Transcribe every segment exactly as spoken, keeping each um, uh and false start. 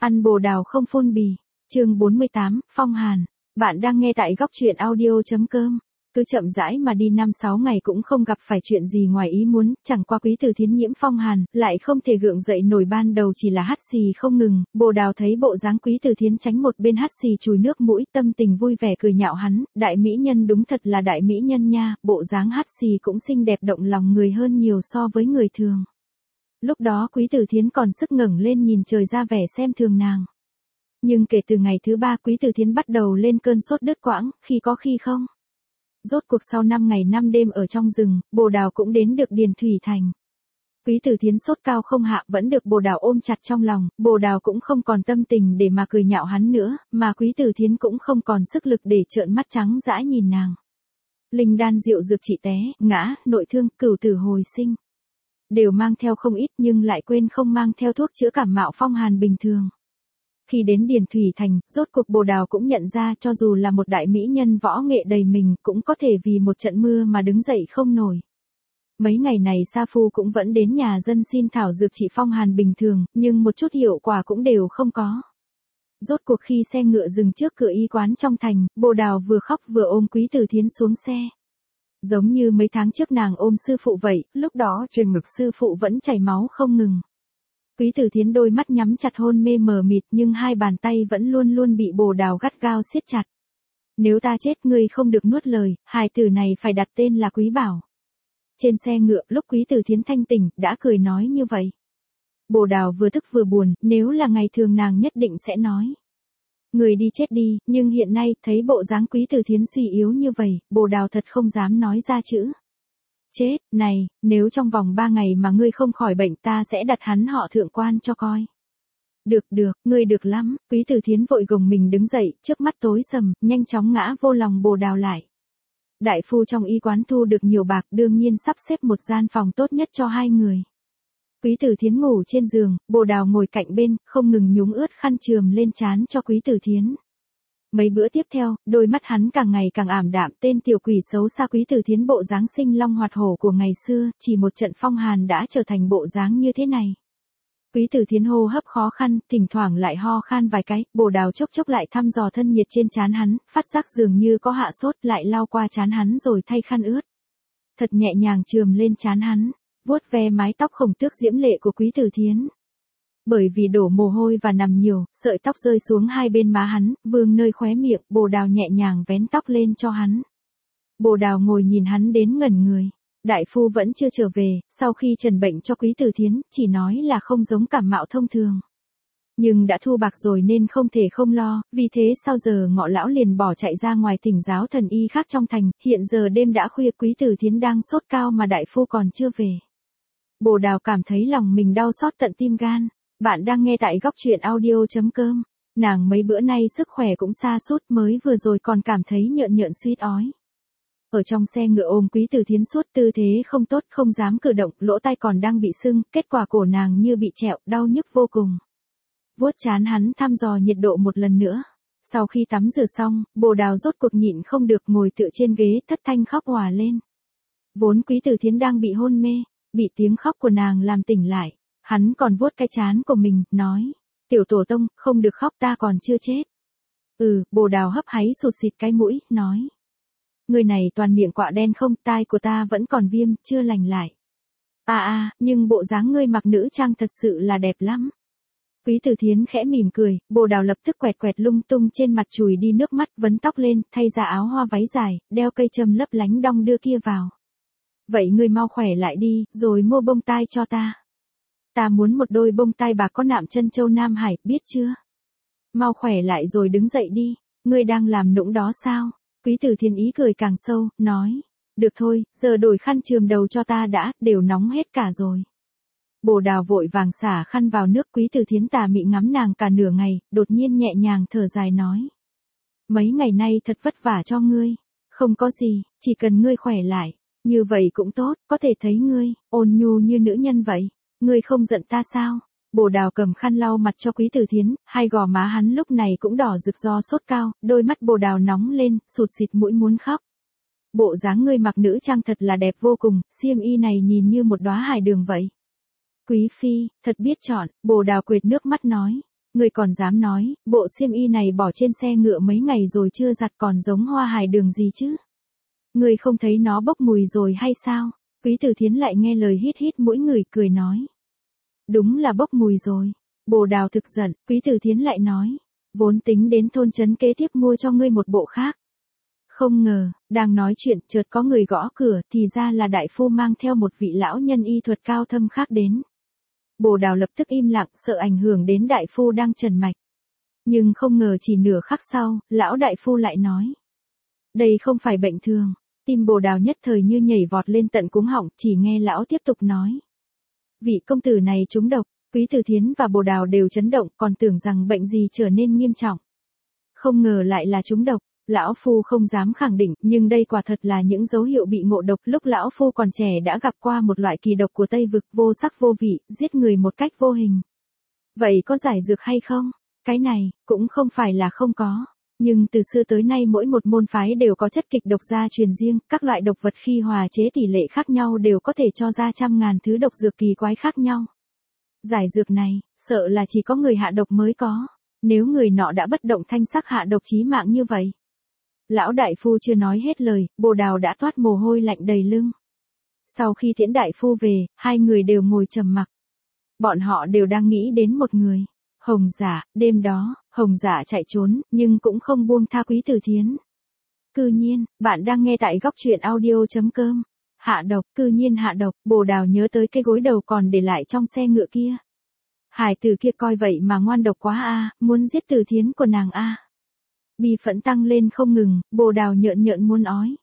Ăn bồ đào không phun bì. Chương bốn mươi tám, Phong Hàn. Bạn đang nghe tại góc truyện audio chấm com. Cứ chậm rãi mà đi năm sáu ngày cũng không gặp phải chuyện gì ngoài ý muốn, chẳng qua Quý Từ Thiến nhiễm phong hàn, lại không thể gượng dậy nổi, ban đầu chỉ là hắt xì không ngừng. Bồ Đào thấy bộ dáng Quý Từ Thiến tránh một bên hắt xì chùi nước mũi, tâm tình vui vẻ cười nhạo hắn, đại mỹ nhân đúng thật là đại mỹ nhân nha, bộ dáng hắt xì cũng xinh đẹp động lòng người hơn nhiều so với người thường. Lúc đó Quý Từ Thiến còn sức ngẩng lên nhìn trời ra vẻ xem thường nàng. Nhưng kể từ ngày thứ ba Quý Từ Thiến bắt đầu lên cơn sốt đứt quãng, khi có khi không. Rốt cuộc sau năm ngày năm đêm ở trong rừng, Bồ Đào cũng đến được Điền Thủy Thành. Quý Từ Thiến sốt cao không hạ vẫn được Bồ Đào ôm chặt trong lòng, Bồ Đào cũng không còn tâm tình để mà cười nhạo hắn nữa, mà Quý Từ Thiến cũng không còn sức lực để trợn mắt trắng dã nhìn nàng. Linh đan rượu dược trị té, ngã, nội thương, cửu tử hồi sinh. Đều mang theo không ít nhưng lại quên không mang theo thuốc chữa cảm mạo phong hàn bình thường. Khi đến Điền Thủy Thành, rốt cuộc Bồ Đào cũng nhận ra cho dù là một đại mỹ nhân võ nghệ đầy mình cũng có thể vì một trận mưa mà đứng dậy không nổi. Mấy ngày này Sa Phu cũng vẫn đến nhà dân xin thảo dược trị phong hàn bình thường, nhưng một chút hiệu quả cũng đều không có. Rốt cuộc khi xe ngựa dừng trước cửa y quán trong thành, Bồ Đào vừa khóc vừa ôm Quý Từ Thiến xuống xe. Giống như mấy tháng trước nàng ôm sư phụ vậy, lúc đó trên ngực sư phụ vẫn chảy máu không ngừng. Quý Từ Thiến đôi mắt nhắm chặt hôn mê mờ mịt nhưng hai bàn tay vẫn luôn luôn bị Bồ Đào gắt gao siết chặt. Nếu ta chết ngươi không được nuốt lời, hài tử này phải đặt tên là Quý Bảo. Trên xe ngựa lúc Quý Từ Thiến thanh tỉnh đã cười nói như vậy. Bồ Đào vừa tức vừa buồn, nếu là ngày thường nàng nhất định sẽ nói. Người đi chết đi, nhưng hiện nay thấy bộ dáng Quý Từ Thiến suy yếu như vậy, Bồ Đào thật không dám nói ra chữ. Chết, này, nếu trong vòng ba ngày mà ngươi không khỏi bệnh ta sẽ đặt hắn họ thượng quan cho coi. Được được, ngươi được lắm, Quý Từ Thiến vội gồng mình đứng dậy, trước mắt tối sầm, nhanh chóng ngã vô lòng Bồ Đào lại. Đại phu trong y quán thu được nhiều bạc đương nhiên sắp xếp một gian phòng tốt nhất cho hai người. Quý Từ Thiến ngủ trên giường, Bồ Đào ngồi cạnh bên, không ngừng nhúng ướt khăn chườm lên trán cho Quý Từ Thiến. Mấy bữa tiếp theo, đôi mắt hắn càng ngày càng ảm đạm, tên tiểu quỷ xấu xa Quý Từ Thiến bộ dáng sinh long hoạt hổ của ngày xưa, chỉ một trận phong hàn đã trở thành bộ dáng như thế này. Quý Từ Thiến hô hấp khó khăn, thỉnh thoảng lại ho khan vài cái, Bồ Đào chốc chốc lại thăm dò thân nhiệt trên trán hắn, phát giác dường như có hạ sốt, lại lau qua trán hắn rồi thay khăn ướt. Thật nhẹ nhàng chườm lên trán hắn, vuốt ve mái tóc khổng tước diễm lệ của Quý Từ Thiến. Bởi vì đổ mồ hôi và nằm nhiều, sợi tóc rơi xuống hai bên má hắn, vương nơi khóe miệng, Bồ Đào nhẹ nhàng vén tóc lên cho hắn. Bồ Đào ngồi nhìn hắn đến ngẩn người. Đại phu vẫn chưa trở về, sau khi trần bệnh cho Quý Từ Thiến, chỉ nói là không giống cảm mạo thông thường. Nhưng đã thu bạc rồi nên không thể không lo, vì thế sau giờ ngọ lão liền bỏ chạy ra ngoài thỉnh giáo thần y khác trong thành, hiện giờ đêm đã khuya Quý Từ Thiến đang sốt cao mà đại phu còn chưa về. Bồ Đào cảm thấy lòng mình đau xót tận tim gan. Bạn đang nghe tại góc truyện audio chấm com. Nàng mấy bữa nay sức khỏe cũng sa sút, mới vừa rồi còn cảm thấy nhợn nhợn suýt ói. Ở trong xe ngựa ôm Quý Từ Thiến suốt tư thế không tốt, không dám cử động, lỗ tai còn đang bị sưng, kết quả cổ nàng như bị trẹo, đau nhức vô cùng. Vuốt trán hắn thăm dò nhiệt độ một lần nữa. Sau khi tắm rửa xong, Bồ Đào rốt cuộc nhịn không được ngồi tựa trên ghế thất thanh khóc òa lên. Vốn Quý Từ Thiến đang bị hôn mê, bị tiếng khóc của nàng làm tỉnh lại. Hắn còn vuốt cái trán của mình, nói, tiểu tổ tông, không được khóc ta còn chưa chết. Ừ, Bồ Đào hấp háy sụt xịt cái mũi, nói. Người này toàn miệng quạ đen không, tai của ta vẫn còn viêm, chưa lành lại. À à, nhưng bộ dáng ngươi mặc nữ trang thật sự là đẹp lắm. Quý Từ Thiến khẽ mỉm cười, Bồ Đào lập tức quẹt quẹt lung tung trên mặt chùi đi nước mắt, vấn tóc lên, thay ra áo hoa váy dài, đeo cây châm lấp lánh đong đưa kia vào. Vậy ngươi mau khỏe lại đi, rồi mua bông tai cho ta. Ta muốn một đôi bông tai bạc có nạm chân châu Nam Hải, biết chưa? Mau khỏe lại rồi đứng dậy đi, ngươi đang làm nũng đó sao? Quý Từ Thiến ý cười càng sâu, nói, được thôi, giờ đổi khăn chườm đầu cho ta đã, đều nóng hết cả rồi. Bồ Đào vội vàng xả khăn vào nước, Quý Từ Thiến tà mị ngắm nàng cả nửa ngày, đột nhiên nhẹ nhàng thở dài nói. Mấy ngày nay thật vất vả cho ngươi, không có gì, chỉ cần ngươi khỏe lại, như vậy cũng tốt, có thể thấy ngươi, ôn nhu như nữ nhân vậy. Ngươi không giận ta sao? Bồ Đào cầm khăn lau mặt cho Quý Từ Thiến, hai gò má hắn lúc này cũng đỏ rực do sốt cao, đôi mắt Bồ Đào nóng lên, sụt xịt mũi muốn khóc. Bộ dáng ngươi mặc nữ trang thật là đẹp vô cùng, xiêm y này nhìn như một đóa hải đường vậy. Quý phi, thật biết chọn, Bồ Đào quệt nước mắt nói. Ngươi còn dám nói, bộ xiêm y này bỏ trên xe ngựa mấy ngày rồi chưa giặt còn giống hoa hài đường gì chứ? Ngươi không thấy nó bốc mùi rồi hay sao? Quý Từ Thiến lại nghe lời hít hít mũi người cười nói. Đúng là bốc mùi rồi. Bồ Đào thực giận, Quý Từ Thiến lại nói. Vốn tính đến thôn trấn kế tiếp mua cho ngươi một bộ khác. Không ngờ, đang nói chuyện, chợt có người gõ cửa, thì ra là đại phu mang theo một vị lão nhân y thuật cao thâm khác đến. Bồ Đào lập tức im lặng, sợ ảnh hưởng đến đại phu đang trần mạch. Nhưng không ngờ chỉ nửa khắc sau, lão đại phu lại nói. Đây không phải bệnh thường. Tim Bồ Đào nhất thời như nhảy vọt lên tận cuống họng, chỉ nghe lão tiếp tục nói. Vị công tử này trúng độc, Quý Từ Thiến và Bồ Đào đều chấn động, còn tưởng rằng bệnh gì trở nên nghiêm trọng. Không ngờ lại là trúng độc. Lão phu không dám khẳng định, nhưng đây quả thật là những dấu hiệu bị ngộ độc. Lúc lão phu còn trẻ đã gặp qua một loại kỳ độc của Tây Vực, vô sắc vô vị, giết người một cách vô hình. Vậy có giải dược hay không? Cái này, cũng không phải là không có. Nhưng từ xưa tới nay mỗi một môn phái đều có chất kịch độc gia truyền riêng, các loại độc vật khi hòa chế tỷ lệ khác nhau đều có thể cho ra trăm ngàn thứ độc dược kỳ quái khác nhau. Giải dược này, sợ là chỉ có người hạ độc mới có. Nếu người nọ đã bất động thanh sắc hạ độc chí mạng như vậy. Lão đại phu chưa nói hết lời, Bồ Đào đã toát mồ hôi lạnh đầy lưng. Sau khi tiễn đại phu về, hai người đều ngồi trầm mặc. Bọn họ đều đang nghĩ đến một người. Hồng Dạ. Đêm đó, Hồng Dạ chạy trốn, nhưng cũng không buông tha Quý Từ Thiến. Cư nhiên, bạn đang nghe tại góc truyện audio chấm com. Hạ độc, cư nhiên hạ độc, Bồ Đào nhớ tới cái gối đầu còn để lại trong xe ngựa kia. Hải tử kia coi vậy mà ngoan độc quá a, muốn giết Từ Thiến của nàng a. Bi phẫn tăng lên không ngừng, Bồ Đào nhợn nhợn muốn ói.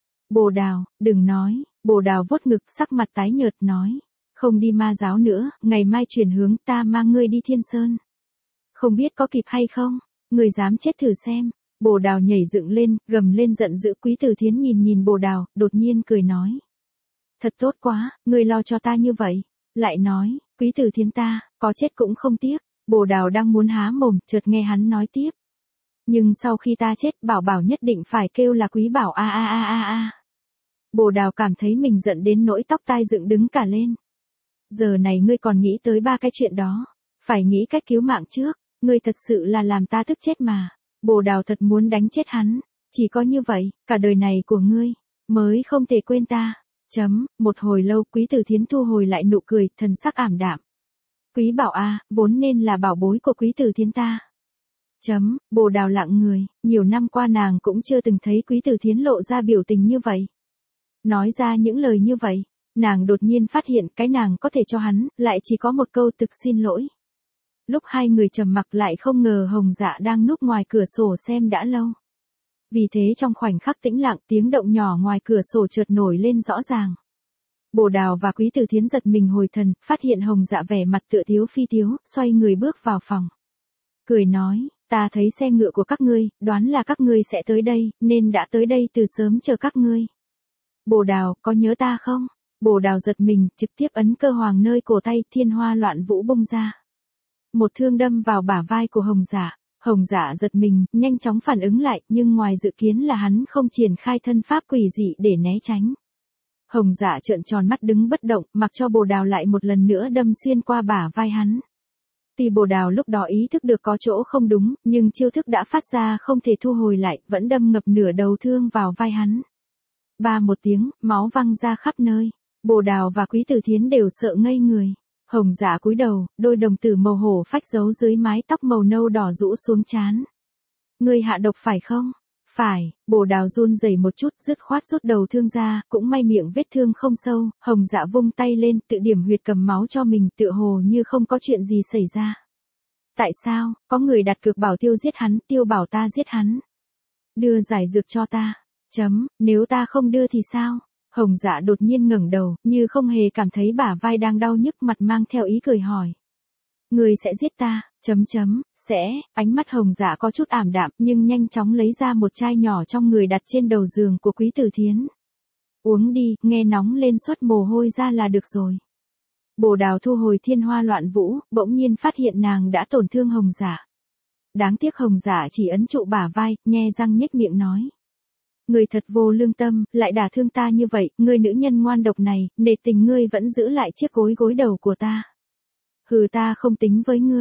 Bồ Đào, đừng nói, Bồ Đào vuốt ngực sắc mặt tái nhợt nói. Không đi ma giáo nữa, ngày mai chuyển hướng ta mang ngươi đi Thiên Sơn. Không biết có kịp hay không, ngươi dám chết thử xem. Bồ Đào nhảy dựng lên, gầm lên giận dữ. Quý Từ Thiến nhìn nhìn Bồ Đào, đột nhiên cười nói. Thật tốt quá, ngươi lo cho ta như vậy. Lại nói, Quý Từ Thiến ta, có chết cũng không tiếc. Bồ Đào đang muốn há mồm, chợt nghe hắn nói tiếp. Nhưng sau khi ta chết, Bảo Bảo nhất định phải kêu là Quý Bảo a a a a a. Bồ Đào cảm thấy mình giận đến nỗi tóc tai dựng đứng cả lên. Giờ này ngươi còn nghĩ tới ba cái chuyện đó. Phải nghĩ cách cứu mạng trước. Ngươi thật sự là làm ta tức chết mà. Bồ Đào thật muốn đánh chết hắn. Chỉ có như vậy, cả đời này của ngươi, mới không thể quên ta. Chấm, một hồi lâu Quý Từ Thiến thu hồi lại nụ cười, thần sắc ảm đạm. Quý Bảo a, vốn nên là bảo bối của Quý Từ Thiến ta. Chấm, Bồ Đào lặng người, nhiều năm qua nàng cũng chưa từng thấy Quý Từ Thiến lộ ra biểu tình như vậy. Nói ra những lời như vậy, nàng đột nhiên phát hiện cái nàng có thể cho hắn, lại chỉ có một câu thực xin lỗi. Lúc hai người trầm mặc lại không ngờ Hồng Dạ đang núp ngoài cửa sổ xem đã lâu. Vì thế trong khoảnh khắc tĩnh lặng tiếng động nhỏ ngoài cửa sổ chợt nổi lên rõ ràng. Bồ Đào và Quý Từ Thiến giật mình hồi thần, phát hiện Hồng Dạ vẻ mặt tựa tiếu phi tiếu, xoay người bước vào phòng. Cười nói, ta thấy xe ngựa của các ngươi, đoán là các ngươi sẽ tới đây, nên đã tới đây từ sớm chờ các ngươi. Bồ Đào, có nhớ ta không? Bồ Đào giật mình, trực tiếp ấn cơ hoàng nơi cổ tay, thiên hoa loạn vũ bung ra. Một thương đâm vào bả vai của Hồng Dạ. Hồng Dạ giật mình, nhanh chóng phản ứng lại, nhưng ngoài dự kiến là hắn không triển khai thân pháp quỷ dị để né tránh. Hồng Dạ trợn tròn mắt đứng bất động, mặc cho Bồ Đào lại một lần nữa đâm xuyên qua bả vai hắn. Tuy Bồ Đào lúc đó ý thức được có chỗ không đúng, nhưng chiêu thức đã phát ra không thể thu hồi lại, vẫn đâm ngập nửa đầu thương vào vai hắn. Ba một tiếng, máu văng ra khắp nơi. Bồ Đào và Quý Từ Thiến đều sợ ngây người. Hồng Dạ cúi đầu, đôi đồng tử màu hổ phách giấu dưới mái tóc màu nâu đỏ rũ xuống trán. Ngươi hạ độc phải không? Phải. Bồ Đào run rẩy một chút, dứt khoát rút đầu thương ra, cũng may miệng vết thương không sâu. Hồng Dạ vung tay lên, tự điểm huyệt cầm máu cho mình, tựa hồ như không có chuyện gì xảy ra. Tại sao? Có người đặt cược bảo Tiêu giết hắn, Tiêu bảo ta giết hắn. Đưa giải dược cho ta. Chấm, nếu ta không đưa thì sao? Hồng Dạ đột nhiên ngẩng đầu, như không hề cảm thấy bả vai đang đau nhức, mặt mang theo ý cười hỏi. Người sẽ giết ta, chấm chấm, sẽ, ánh mắt Hồng Dạ có chút ảm đạm, nhưng nhanh chóng lấy ra một chai nhỏ trong người đặt trên đầu giường của Quý Từ Thiến. Uống đi, nghe nóng lên suốt mồ hôi ra là được rồi. Bồ Đào thu hồi thiên hoa loạn vũ, bỗng nhiên phát hiện nàng đã tổn thương Hồng Dạ. Đáng tiếc Hồng Dạ chỉ ấn trụ bả vai, nhe răng nhếch miệng nói. Ngươi thật vô lương tâm, lại đả thương ta như vậy, ngươi nữ nhân ngoan độc này, nể tình ngươi vẫn giữ lại chiếc gối gối đầu của ta. Hừ, ta không tính với ngươi.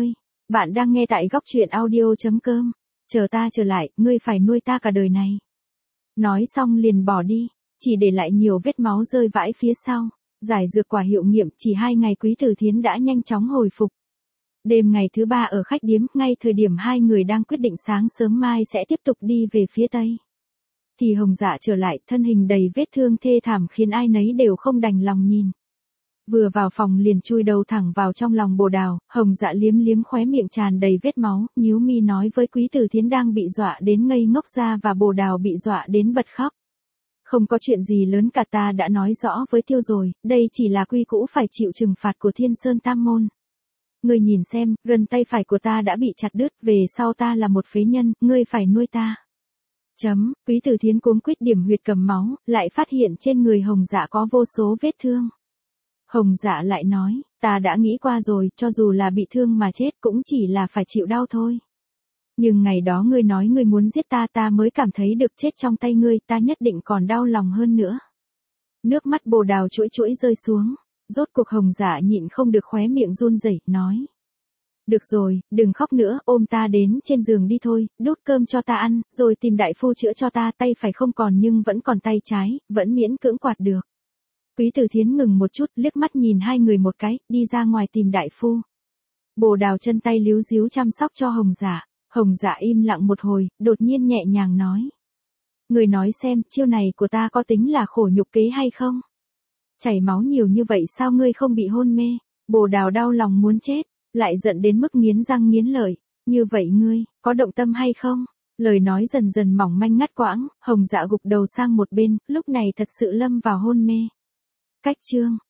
Bạn đang nghe tại góc truyện audio.com. Chờ ta trở lại, ngươi phải nuôi ta cả đời này. Nói xong liền bỏ đi, chỉ để lại nhiều vết máu rơi vãi phía sau. Giải dược quả hiệu nghiệm, chỉ hai ngày Quý Tử Thiến đã nhanh chóng hồi phục. Đêm ngày thứ ba ở khách điếm, ngay thời điểm hai người đang quyết định sáng sớm mai sẽ tiếp tục đi về phía tây, thì Hồng Dạ trở lại, thân hình đầy vết thương thê thảm khiến ai nấy đều không đành lòng nhìn. Vừa vào phòng liền chui đầu thẳng vào trong lòng Bồ Đào, Hồng Dạ liếm liếm khóe miệng tràn đầy vết máu, nhíu mi nói với Quý Tử Thiến đang bị dọa đến ngây ngốc ra, và Bồ Đào bị dọa đến bật khóc. Không có chuyện gì lớn cả, ta đã nói rõ với Tiêu rồi, đây chỉ là quy cũ phải chịu trừng phạt của Thiên Sơn Tam Môn. Ngươi nhìn xem, gần tay phải của ta đã bị chặt đứt, về sau ta là một phế nhân, ngươi phải nuôi ta. Chấm, Quý Tử Thiến cuống quýt điểm huyệt cầm máu, lại phát hiện trên người Hồng Dạ có vô số vết thương. Hồng Dạ lại nói, ta đã nghĩ qua rồi, cho dù là bị thương mà chết cũng chỉ là phải chịu đau thôi. Nhưng ngày đó ngươi nói ngươi muốn giết ta, ta mới cảm thấy được chết trong tay ngươi, ta nhất định còn đau lòng hơn nữa. Nước mắt Bồ Đào chuỗi chuỗi rơi xuống, rốt cuộc Hồng Dạ nhịn không được khóe miệng run rẩy, nói. Được rồi, đừng khóc nữa, ôm ta đến trên giường đi thôi, đút cơm cho ta ăn, rồi tìm đại phu chữa cho ta, tay phải không còn nhưng vẫn còn tay trái, vẫn miễn cưỡng quạt được. Quý Tử Thiến ngừng một chút, liếc mắt nhìn hai người một cái, đi ra ngoài tìm đại phu. Bồ Đào chân tay líu díu chăm sóc cho Hồng Dạ. Hồng Dạ im lặng một hồi, đột nhiên nhẹ nhàng nói. Người nói xem, chiêu này của ta có tính là khổ nhục kế hay không? Chảy máu nhiều như vậy sao ngươi không bị hôn mê? Bồ Đào đau lòng muốn chết, lại giận đến mức nghiến răng nghiến lợi. Như vậy ngươi, có động tâm hay không? Lời nói dần dần mỏng manh ngắt quãng, Hồng Dạ gục đầu sang một bên, lúc này thật sự lâm vào hôn mê. Cách chương